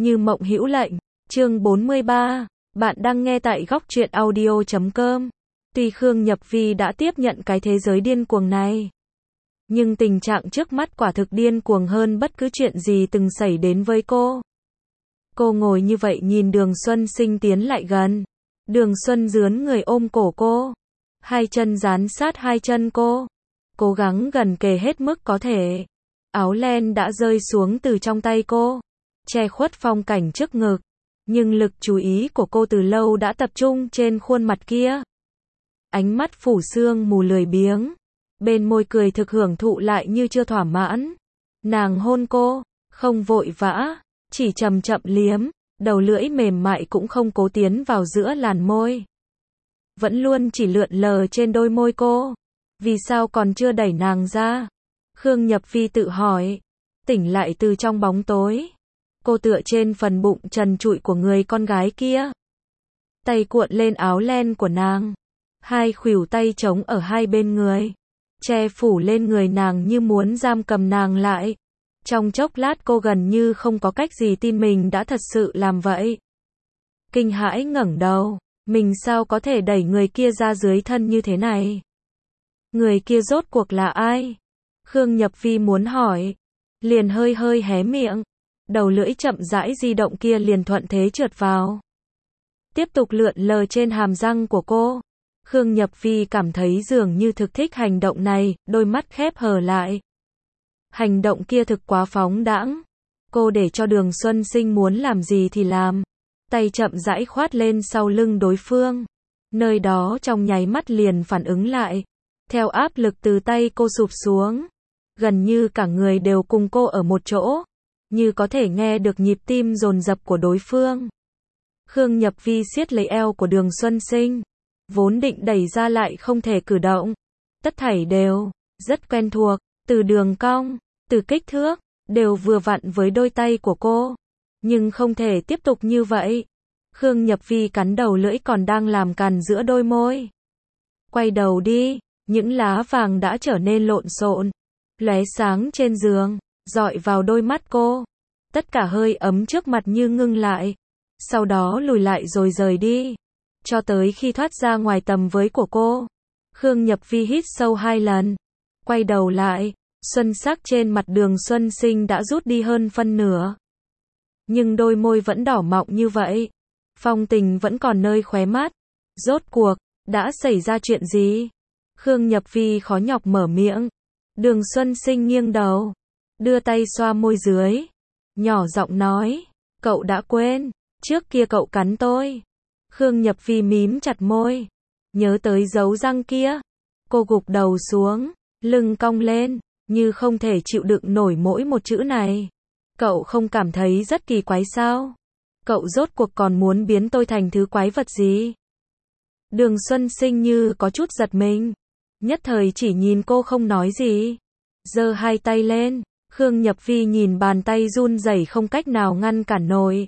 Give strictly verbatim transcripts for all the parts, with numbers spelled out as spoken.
Như mộng hữu lệnh, chương bốn mươi ba, bạn đang nghe tại góc truyện audio chấm com. Tuy Khương Nhập Vi đã tiếp nhận cái thế giới điên cuồng này, nhưng tình trạng trước mắt quả thực điên cuồng hơn bất cứ chuyện gì từng xảy đến với cô. Cô ngồi như vậy nhìn Đường Xuân Sinh tiến lại gần. Đường Xuân rướn người ôm cổ cô, hai chân dán sát hai chân cô, cố gắng gần kề hết mức có thể. Áo len đã rơi xuống từ trong tay cô, che khuất phong cảnh trước ngực, nhưng lực chú ý của cô từ lâu đã tập trung trên khuôn mặt kia. Ánh mắt phủ sương mù lười biếng, bên môi cười thực hưởng thụ lại như chưa thỏa mãn. Nàng hôn cô, không vội vã, chỉ chậm chậm liếm, đầu lưỡi mềm mại cũng không cố tiến vào giữa làn môi. Vẫn luôn chỉ lượn lờ trên đôi môi cô. Vì sao còn chưa đẩy nàng ra? Khương Nhập Vi tự hỏi. Tỉnh lại từ trong bóng tối, cô tựa trên phần bụng trần trụi của người con gái kia, tay cuộn lên áo len của nàng, hai khuỷu tay trống ở hai bên người, che phủ lên người nàng như muốn giam cầm nàng lại. Trong chốc lát cô gần như không có cách gì tin mình đã thật sự làm vậy. Kinh hãi ngẩng đầu, mình sao có thể đẩy người kia ra dưới thân như thế này? Người kia rốt cuộc là ai? Khương Nhập Vi muốn hỏi, liền hơi hơi hé miệng, đầu lưỡi chậm rãi di động kia liền thuận thế trượt vào, tiếp tục lượn lờ trên hàm răng của cô. Khương Nhập Vi cảm thấy dường như thực thích hành động này, đôi mắt khép hờ lại. Hành động kia thực quá phóng đãng. Cô để cho Đường Xuân Sinh muốn làm gì thì làm, tay chậm rãi khoát lên sau lưng đối phương. Nơi đó trong nháy mắt liền phản ứng lại, theo áp lực từ tay cô sụp xuống, gần như cả người đều cùng cô ở một chỗ, như có thể nghe được nhịp tim dồn dập của đối phương. Khương Nhập Vi siết lấy eo của Đường Xuân Sinh, vốn định đẩy ra lại không thể cử động. Tất thảy đều rất quen thuộc, từ đường cong, từ kích thước, đều vừa vặn với đôi tay của cô. Nhưng không thể tiếp tục như vậy. Khương Nhập Vi cắn đầu lưỡi còn đang làm càn giữa đôi môi. Quay đầu đi, những lá vàng đã trở nên lộn xộn, lóe sáng trên giường, dọi vào đôi mắt cô. Tất cả hơi ấm trước mặt như ngưng lại, sau đó lùi lại rồi rời đi, cho tới khi thoát ra ngoài tầm với của cô. Khương Nhập Vi hít sâu hai lần, quay đầu lại, xuân sắc trên mặt Đường Xuân Sinh đã rút đi hơn phân nửa. Nhưng đôi môi vẫn đỏ mọng như vậy, phong tình vẫn còn nơi khóe mắt. Rốt cuộc, đã xảy ra chuyện gì? Khương Nhập Vi khó nhọc mở miệng. Đường Xuân Sinh nghiêng đầu, đưa tay xoa môi dưới, nhỏ giọng nói, cậu đã quên, trước kia cậu cắn tôi. Khương Nhập Vi mím chặt môi, nhớ tới dấu răng kia. Cô gục đầu xuống, lưng cong lên, như không thể chịu đựng nổi mỗi một chữ này. Cậu không cảm thấy rất kỳ quái sao? Cậu rốt cuộc còn muốn biến tôi thành thứ quái vật gì? Đường Xuân Sinh như có chút giật mình, nhất thời chỉ nhìn cô không nói gì, giơ hai tay lên. Khương Nhập Vi nhìn bàn tay run rẩy không cách nào ngăn cản nổi.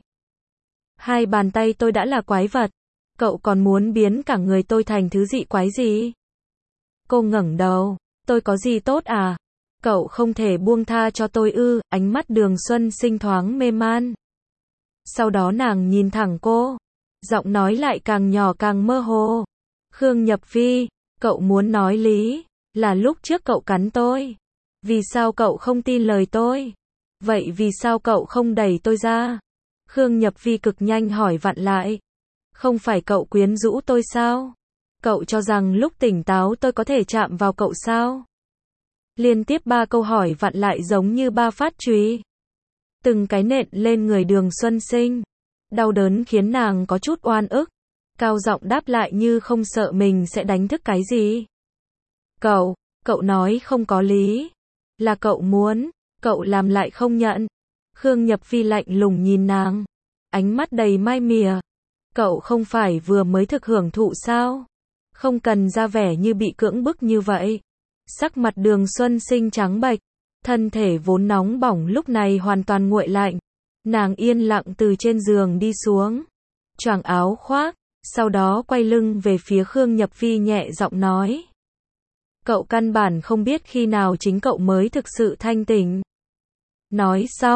Hai bàn tay tôi đã là quái vật, cậu còn muốn biến cả người tôi thành thứ dị quái gì? Cô ngẩng đầu, tôi có gì tốt à? Cậu không thể buông tha cho tôi ư? Ánh mắt Đường Xuân Sinh thoáng mê man. Sau đó nàng nhìn thẳng cô, giọng nói lại càng nhỏ càng mơ hồ. Khương Nhập Vi, cậu muốn nói lý, là lúc trước cậu cắn tôi. Vì sao cậu không tin lời tôi? Vậy vì sao cậu không đẩy tôi ra? Khương Nhập Vi cực nhanh hỏi vặn lại. Không phải cậu quyến rũ tôi sao? Cậu cho rằng lúc tỉnh táo tôi có thể chạm vào cậu sao? Liên tiếp ba câu hỏi vặn lại giống như ba phát chùy, từng cái nện lên người Đường Xuân Sinh. Đau đớn khiến nàng có chút oan ức, cao giọng đáp lại như không sợ mình sẽ đánh thức cái gì. Cậu, cậu nói không có lý, là cậu muốn, cậu làm lại không nhận. Khương Nhập Vi lạnh lùng nhìn nàng, ánh mắt đầy mai mỉa. Cậu không phải vừa mới thực hưởng thụ sao? Không cần ra vẻ như bị cưỡng bức như vậy. Sắc mặt Đường Xuân Sinh trắng bệch, thân thể vốn nóng bỏng lúc này hoàn toàn nguội lạnh. Nàng yên lặng từ trên giường đi xuống, choàng áo khoác, sau đó quay lưng về phía Khương Nhập Vi nhẹ giọng nói. Cậu căn bản không biết khi nào chính cậu mới thực sự thanh tỉnh. Nói xong,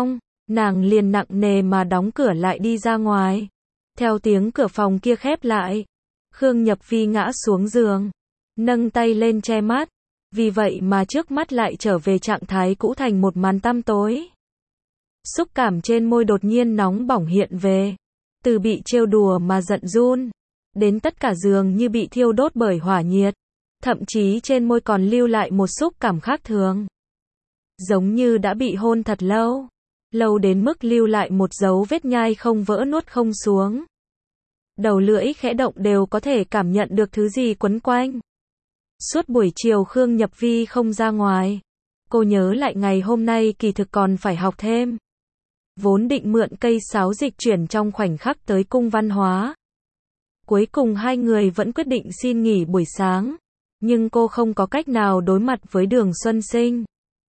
nàng liền nặng nề mà đóng cửa lại đi ra ngoài. Theo tiếng cửa phòng kia khép lại, Khương Nhập Vi ngã xuống giường, nâng tay lên che mắt, vì vậy mà trước mắt lại trở về trạng thái cũ thành một màn tăm tối. Xúc cảm trên môi đột nhiên nóng bỏng hiện về, từ bị trêu đùa mà giận run, đến tất cả giường như bị thiêu đốt bởi hỏa nhiệt, thậm chí trên môi còn lưu lại một xúc cảm khác thường. Giống như đã bị hôn thật lâu, lâu đến mức lưu lại một dấu vết nhai không vỡ nuốt không xuống. Đầu lưỡi khẽ động đều có thể cảm nhận được thứ gì quấn quanh. Suốt buổi chiều Khương Nhập Vi không ra ngoài. Cô nhớ lại ngày hôm nay kỳ thực còn phải học thêm. Vốn định mượn cây sáo dịch chuyển trong khoảnh khắc tới cung văn hóa. Cuối cùng hai người vẫn quyết định xin nghỉ buổi sáng. Nhưng cô không có cách nào đối mặt với Đường Xuân Sinh.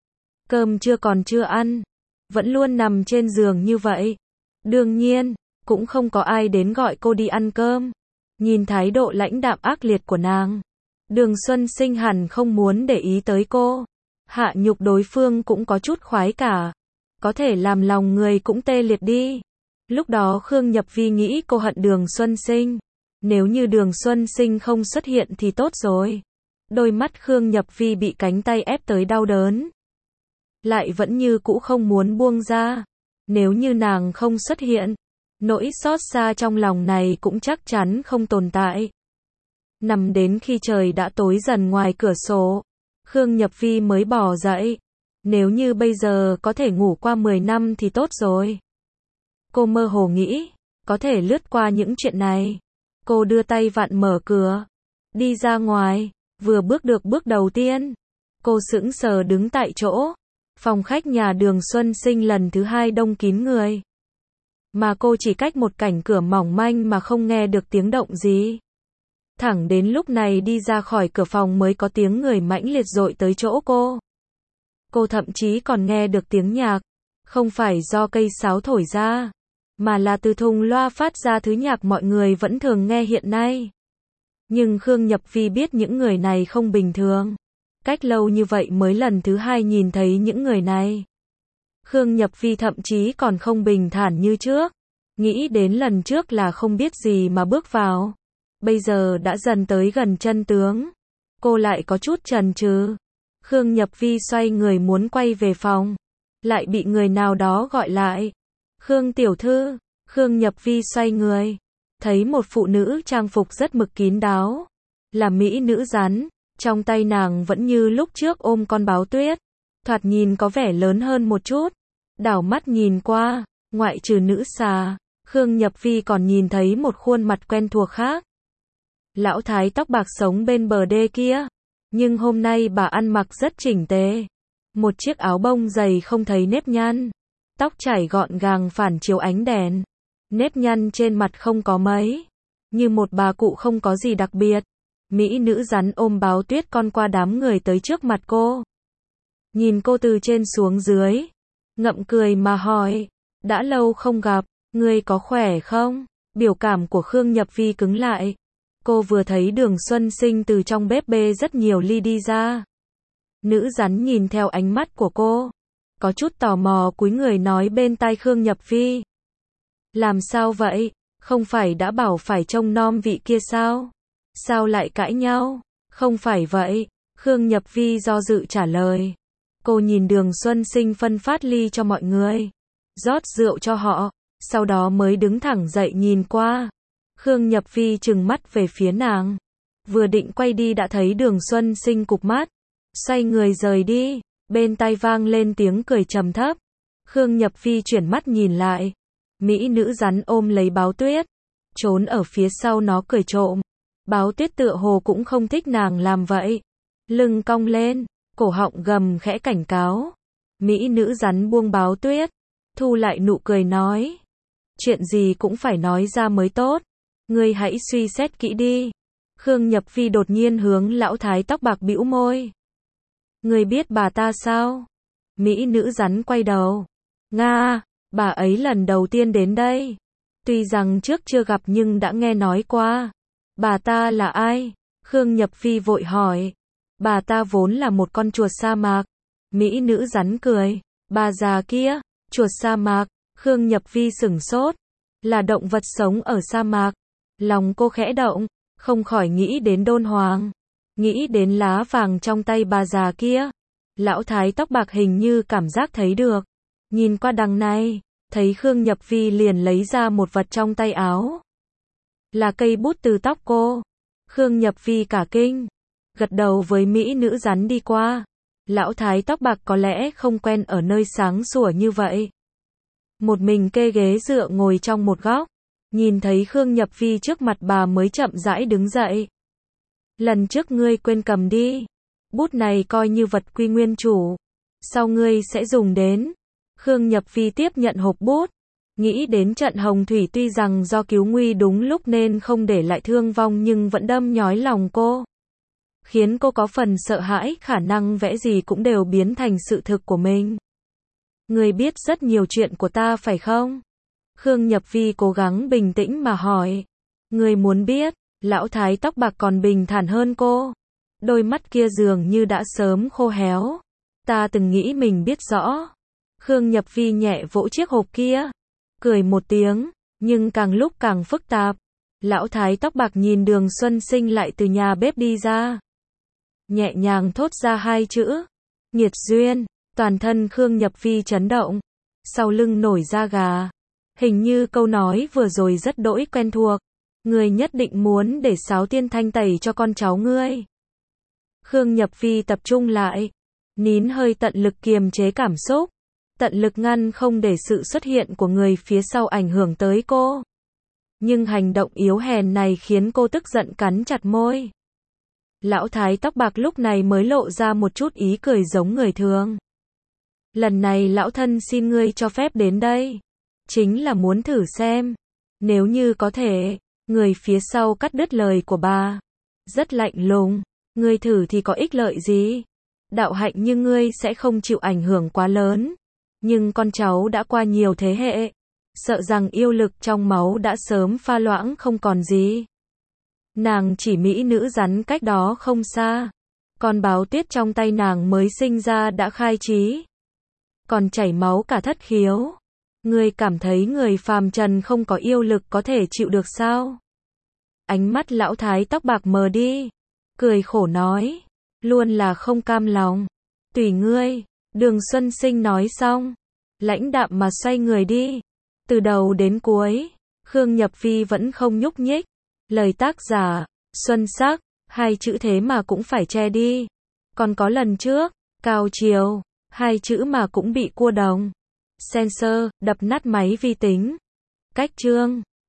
Cơm trưa còn chưa ăn. Vẫn luôn nằm trên giường như vậy. Đương nhiên, cũng không có ai đến gọi cô đi ăn cơm. Nhìn thái độ lãnh đạm ác liệt của nàng, Đường Xuân Sinh hẳn không muốn để ý tới cô. Hạ nhục đối phương cũng có chút khoái cả. Có thể làm lòng người cũng tê liệt đi. Lúc đó Khương Nhập Vi nghĩ cô hận Đường Xuân Sinh. Nếu như Đường Xuân Sinh không xuất hiện thì tốt rồi. Đôi mắt Khương Nhập Vi bị cánh tay ép tới đau đớn. Lại vẫn như cũ không muốn buông ra. Nếu như nàng không xuất hiện, nỗi xót xa trong lòng này cũng chắc chắn không tồn tại. Nằm đến khi trời đã tối dần ngoài cửa sổ, Khương Nhập Vi mới bỏ dậy. Nếu như bây giờ có thể ngủ qua mười năm thì tốt rồi. Cô mơ hồ nghĩ, có thể lướt qua những chuyện này. Cô đưa tay vặn mở cửa, đi ra ngoài, vừa bước được bước đầu tiên. Cô sững sờ đứng tại chỗ. Phòng khách nhà Đường Xuân Sinh lần thứ hai đông kín người. Mà cô chỉ cách một cảnh cửa mỏng manh mà không nghe được tiếng động gì. Thẳng đến lúc này đi ra khỏi cửa phòng mới có tiếng người mãnh liệt dội tới chỗ cô. Cô thậm chí còn nghe được tiếng nhạc, không phải do cây sáo thổi ra, mà là từ thùng loa phát ra thứ nhạc mọi người vẫn thường nghe hiện nay. Nhưng Khương Nhập Vi biết những người này không bình thường. Cách lâu như vậy mới lần thứ hai nhìn thấy những người này. Khương Nhập Vi thậm chí còn không bình thản như trước. Nghĩ đến lần trước là không biết gì mà bước vào. Bây giờ đã dần tới gần chân tướng. Cô lại có chút chần chừ. Khương Nhập Vi xoay người muốn quay về phòng. Lại bị người nào đó gọi lại. Khương tiểu thư. Khương Nhập Vi xoay người. Thấy một phụ nữ trang phục rất mực kín đáo. Là mỹ nữ rắn. Trong tay nàng vẫn như lúc trước ôm con báo tuyết. Thoạt nhìn có vẻ lớn hơn một chút. Đảo mắt nhìn qua, ngoại trừ nữ xà, Khương Nhập Vi còn nhìn thấy một khuôn mặt quen thuộc khác. Lão thái tóc bạc sống bên bờ đê kia. Nhưng hôm nay bà ăn mặc rất chỉnh tề. Một chiếc áo bông dày không thấy nếp nhăn. Tóc chảy gọn gàng phản chiếu ánh đèn. Nếp nhăn trên mặt không có mấy. Như một bà cụ không có gì đặc biệt. Mỹ nữ rắn ôm báo tuyết con qua đám người tới trước mặt cô. Nhìn cô từ trên xuống dưới. Ngậm cười mà hỏi. Đã lâu không gặp, ngươi có khỏe không? Biểu cảm của Khương Nhập Vi cứng lại. Cô vừa thấy Đường Xuân Sinh từ trong bếp bê rất nhiều ly đi ra. Nữ rắn nhìn theo ánh mắt của cô. Có chút tò mò cúi người nói bên tai Khương Nhập Vi. Làm sao vậy? Không phải đã bảo phải trông nom vị kia sao? Sao lại cãi nhau? Không phải vậy. Khương Nhập Vi do dự trả lời. Cô nhìn Đường Xuân Sinh phân phát ly cho mọi người. Rót rượu cho họ. Sau đó mới đứng thẳng dậy nhìn qua. Khương Nhập Vi trừng mắt về phía nàng. Vừa định quay đi đã thấy Đường Xuân Sinh cụp mắt. Xoay người rời đi. Bên tai vang lên tiếng cười trầm thấp. Khương Nhập Vi chuyển mắt nhìn lại. Mỹ nữ rắn ôm lấy báo tuyết. Trốn ở phía sau nó cười trộm. Báo tuyết tựa hồ cũng không thích nàng làm vậy. Lưng cong lên. Cổ họng gầm khẽ cảnh cáo. Mỹ nữ rắn buông báo tuyết. Thu lại nụ cười nói. Chuyện gì cũng phải nói ra mới tốt. Ngươi hãy suy xét kỹ đi. Khương Nhập Vi đột nhiên hướng lão thái tóc bạc bĩu môi. Ngươi biết bà ta sao? Mỹ nữ rắn quay đầu. Nga, bà ấy lần đầu tiên đến đây. Tuy rằng trước chưa gặp nhưng đã nghe nói qua. Bà ta là ai? Khương Nhập Vi vội hỏi. Bà ta vốn là một con chuột sa mạc. Mỹ nữ rắn cười. Bà già kia, Chuột sa mạc, Khương Nhập Vi sửng sốt. Là động vật sống ở sa mạc. Lòng cô khẽ động, không khỏi nghĩ đến Đôn Hoàng. Nghĩ đến lá vàng trong tay bà già kia. Lão thái tóc bạc hình như cảm giác thấy được. Nhìn qua đằng này, thấy Khương Nhập Vi liền lấy ra một vật trong tay áo. Là cây bút từ tóc cô. Khương Nhập Vi cả kinh. Gật đầu với mỹ nữ rắn đi qua. Lão thái tóc bạc có lẽ không quen ở nơi sáng sủa như vậy. Một mình kê ghế dựa ngồi trong một góc. Nhìn thấy Khương Nhập Vi trước mặt bà mới chậm rãi đứng dậy. Lần trước ngươi quên cầm đi. Bút này coi như vật quy nguyên chủ. Sau ngươi sẽ dùng đến. Khương Nhập Vi tiếp nhận hộp bút. Nghĩ đến trận hồng thủy tuy rằng do cứu nguy đúng lúc nên không để lại thương vong nhưng vẫn đâm nhói lòng cô. Khiến cô có phần sợ hãi khả năng vẽ gì cũng đều biến thành sự thực của mình. Ngươi biết rất nhiều chuyện của ta phải không? Khương Nhập Vi cố gắng bình tĩnh mà hỏi. Ngươi muốn biết, lão thái tóc bạc còn bình thản hơn cô. Đôi mắt kia dường như đã sớm khô héo. Ta từng nghĩ mình biết rõ. Khương Nhập Vi nhẹ vỗ chiếc hộp kia. Cười một tiếng, nhưng càng lúc càng phức tạp. Lão thái tóc bạc nhìn Đường Xuân Sinh lại từ nhà bếp đi ra. Nhẹ nhàng thốt ra hai chữ. Nghiệt duyên, toàn thân Khương Nhập Vi chấn động. Sau lưng nổi da gà. Hình như câu nói vừa rồi rất đỗi quen thuộc. Ngươi nhất định muốn để Sáo Tiên thanh tẩy cho con cháu ngươi. Khương Nhập Vi tập trung lại. Nín hơi tận lực kiềm chế cảm xúc. Tận lực ngăn không để sự xuất hiện của người phía sau ảnh hưởng tới cô. Nhưng hành động yếu hèn này khiến cô tức giận cắn chặt môi. Lão thái tóc bạc lúc này mới lộ ra một chút ý cười giống người thường. Lần này lão thân xin ngươi cho phép đến đây. Chính là muốn thử xem. Nếu như có thể. Người phía sau cắt đứt lời của bà. Rất lạnh lùng. Ngươi thử thì có ích lợi gì? Đạo hạnh như ngươi sẽ không chịu ảnh hưởng quá lớn. Nhưng con cháu đã qua nhiều thế hệ. Sợ rằng yêu lực trong máu đã sớm pha loãng không còn gì. Nàng chỉ mỹ nữ rắn cách đó không xa. Con báo tuyết trong tay nàng mới sinh ra đã khai trí. Còn chảy máu cả thất khiếu. Ngươi cảm thấy người phàm trần không có yêu lực có thể chịu được sao? Ánh mắt lão thái tóc bạc mờ đi. Cười khổ nói. Luôn là không cam lòng. Tùy ngươi. Đường Xuân Sinh nói xong. Lãnh đạm mà xoay người đi. Từ đầu đến cuối. Khương Nhập Vi vẫn không nhúc nhích. Lời tác giả. Xuân sắc. Hai chữ thế mà cũng phải che đi. Còn có lần trước. Cao chiều. Hai chữ mà cũng bị cua đồng. Censor. Đập nát máy vi tính. Cách chương.